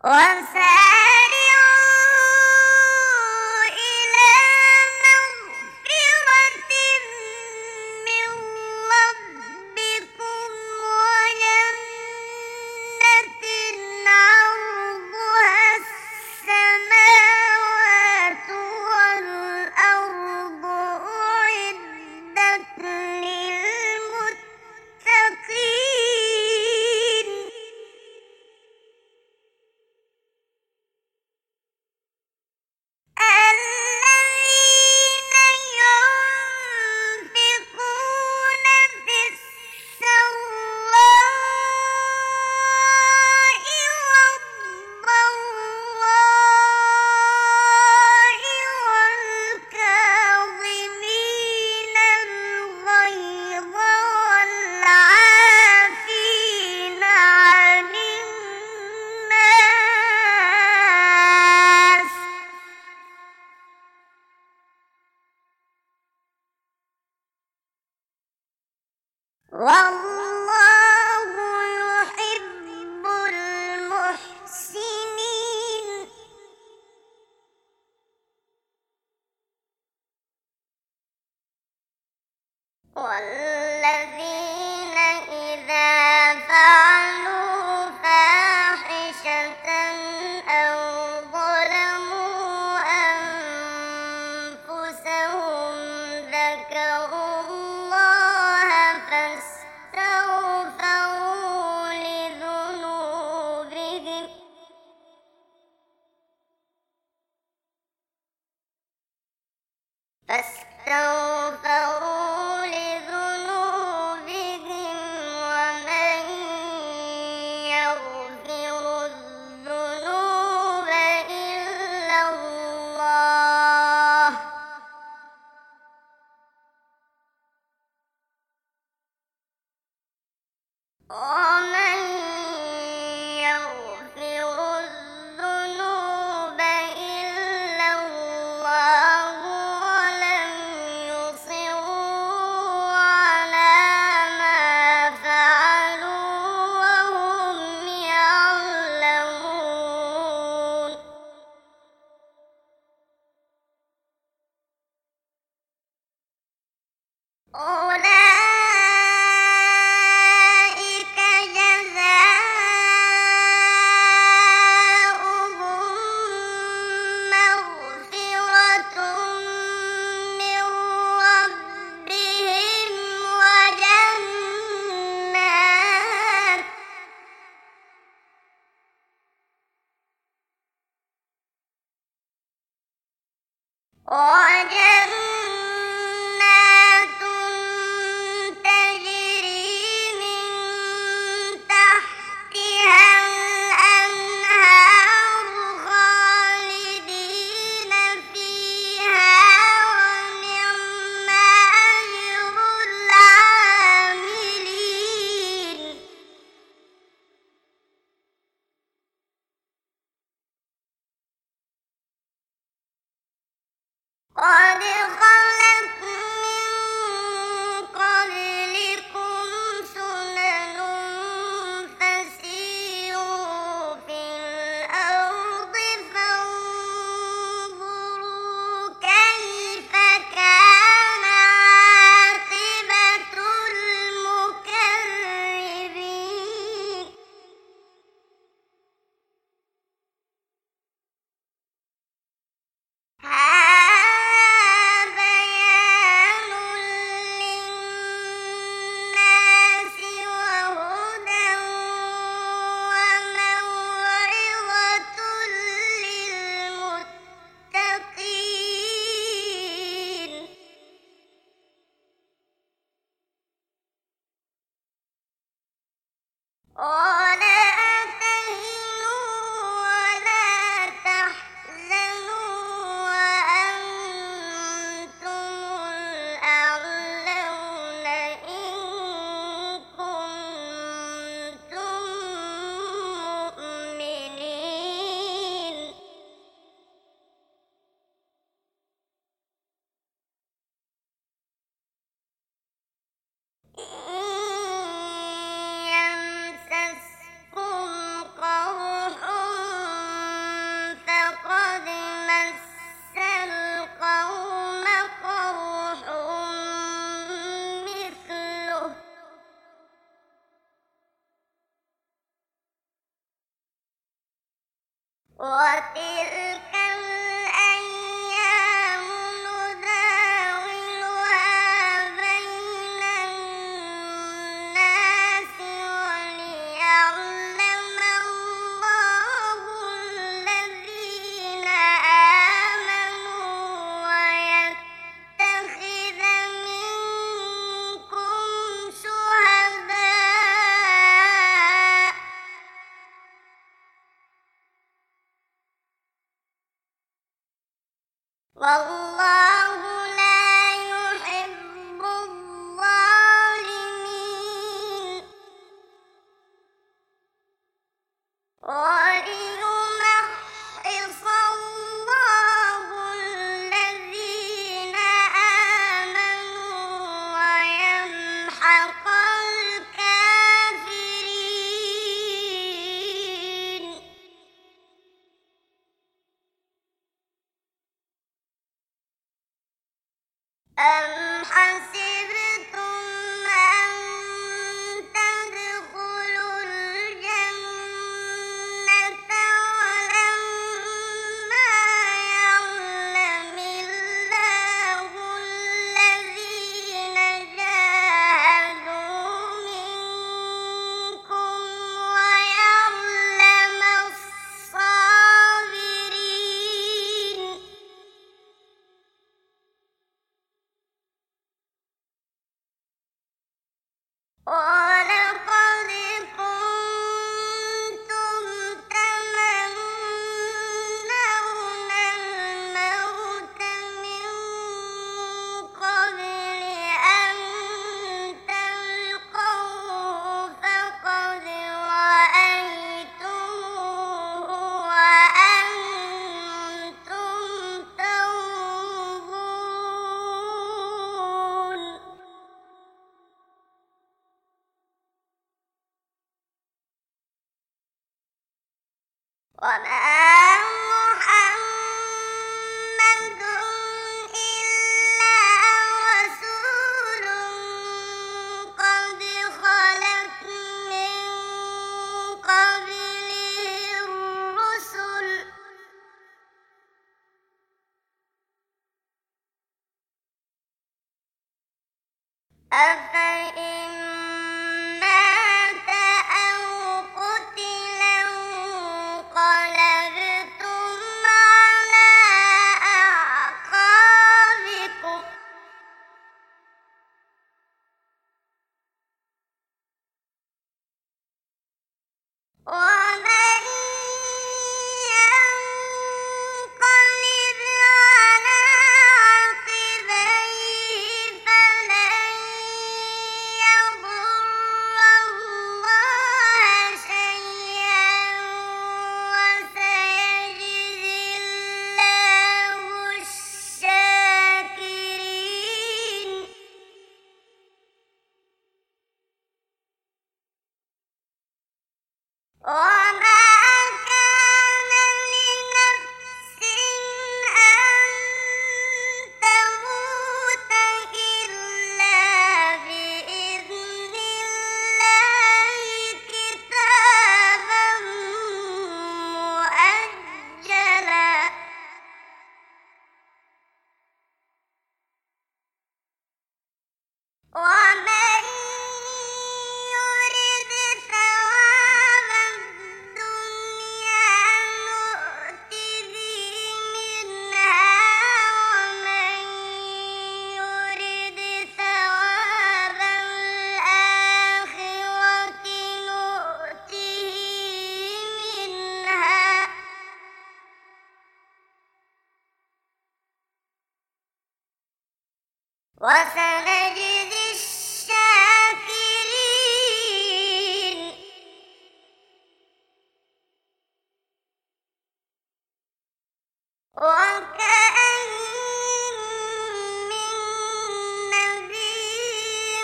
وسارعوا إلى مغفرة من ربكم وجنة عرضها السماوات والأرض أعدت للمتقين الذين ينفقون في السراء والضراء والكاظمين الغيظ والعافين عن الناس والله يحب المحسنين والذين إذا فعلوا فاحشة أو ظلموا أنفسهم ذكروا الله فاستغفروا لذنوبهم ومن يغفر الذنوب إلا الله ومن يغفر الذنوب إلا الله ولم يصروا على ما فعلوا وهم يعلمون أولئك جزاؤهم مغفرة من ربهم وجنات تجري من تحتها الأنهار خالدين فيها ونعم أجر العاملين قد خلت من قبلكم سنن فسيروا في الأرض فانظروا كيف كان عاقبة المكذبين هذا وتلك الأيام نداولها بين الناس وليعلم الله الذين آمنوا ويتخذ منكم شهداء والله لا يحب الظالمين وليمحص الله الذين آمنوا ويمحق الكافرين أم حسبتم أن تدخلوا الجنة ولما يعلم الله الذين جاهدوا منكم ويعلم الصابرين ولقد كنتم تمنون الموت من قبل أن تلقوه فقد رأيتموه وأنتم تنظرون وما محمد إلا رسول قد خلت من قبله الرسل أفإن مات أو قتل انقلبتم على أعقابكم ومن ينقلب على عقبيه فلن يضر الله شيئا وسيجزي الله الشاكرين وما كان لنفس أن تموت إلا بإذن الله كتابا مؤجلا ومن يرد ثواب الدنيا نؤته منها ومن يرد ثواب الآخرة نؤته منها وسنجزي الشاكرين وكأين من نبي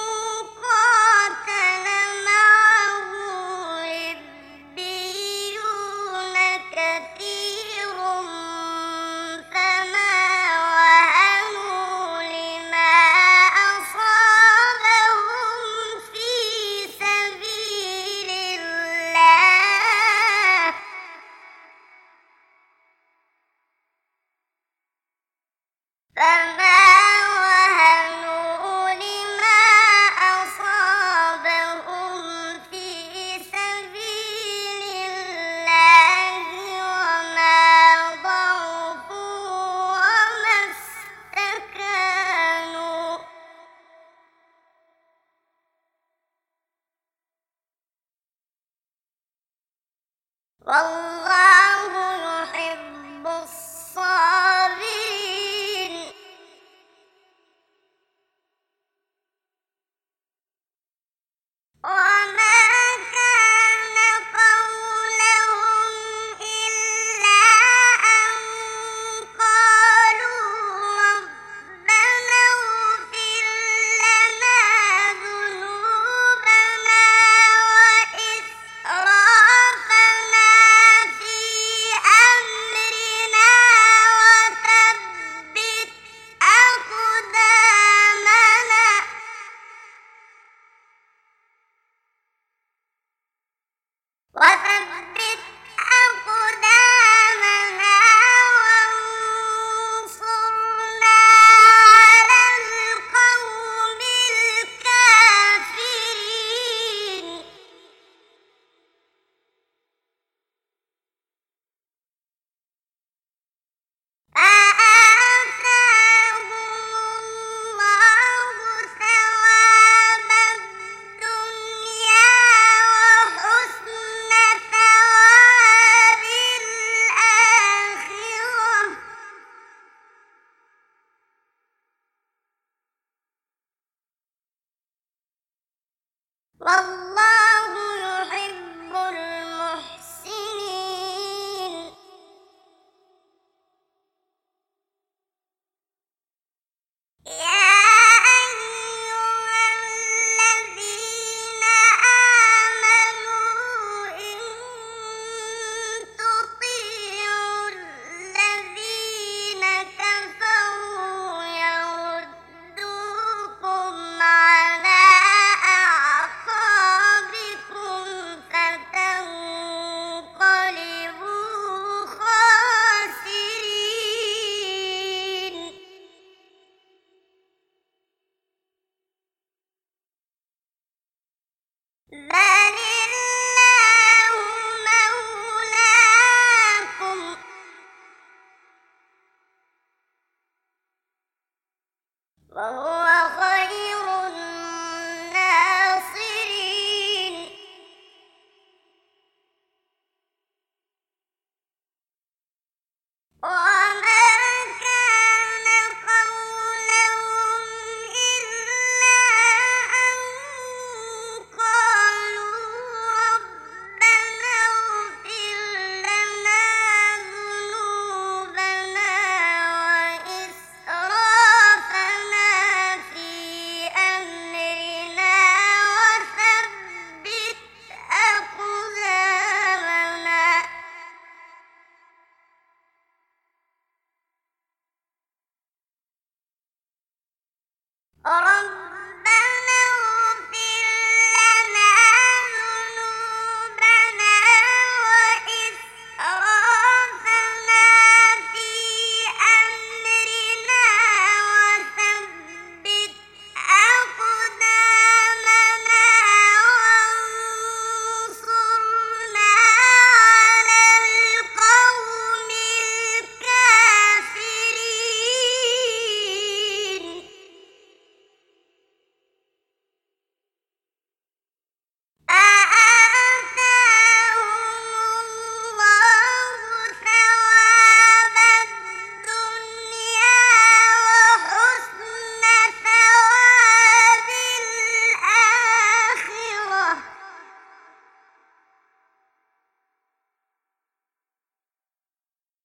قاتل معه ربيون كثير فما وهنوا لما أصابهم في سبيل الله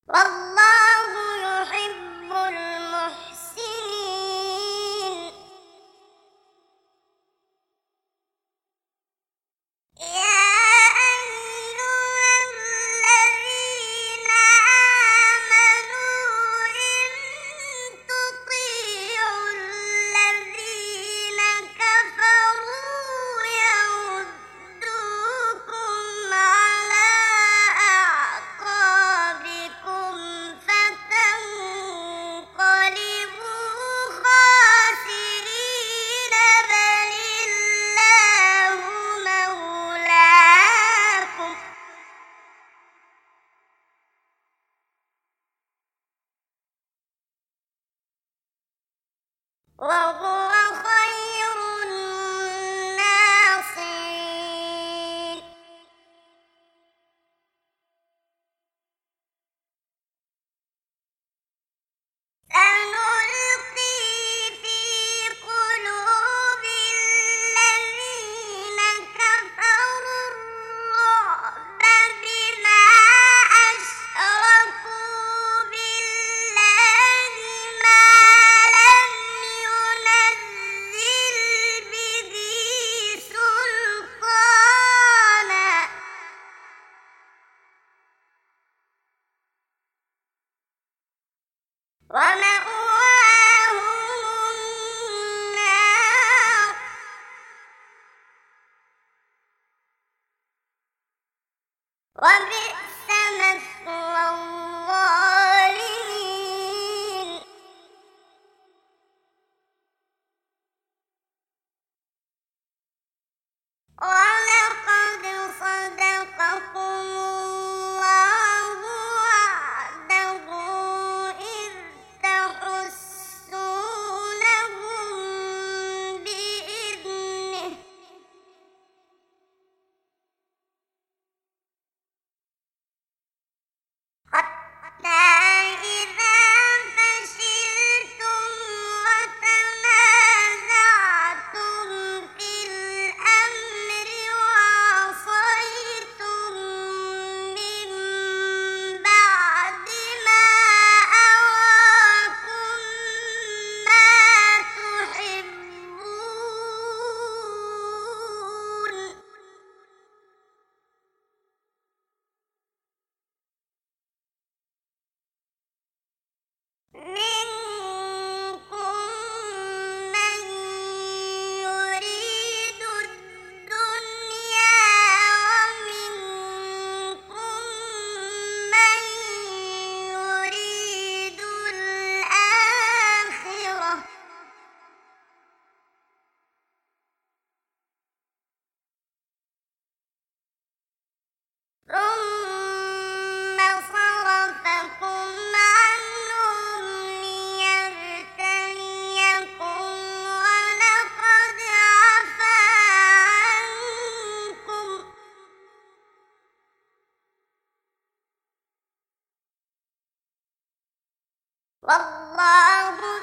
والله يحب المحسنين يا أيها الذين آمنوا إن تطيعوا الذين كفروا يردوكم على أعقابكم فتنقلبوا خاسرين بل الله مولاكم وهو خير الناصرين سنلقي في قلوب الذين كفروا الرعب بما أشركوا بالله ما لم ينزل به سلطانا ومأواهم النار وبئس مثوى الظالمين ولقد صدقكم الله وعده إذ تحسونهم بإذنه حتى إذا فشلتم وتنازعتم في الأمر وعصيتم من بعد ما أراكم ما تحبون منكم من يريد الدنيا ومنكم من يريد الآخرة ثم صرفكم عنهم ليبتليكم ولقد عفا عنكم والله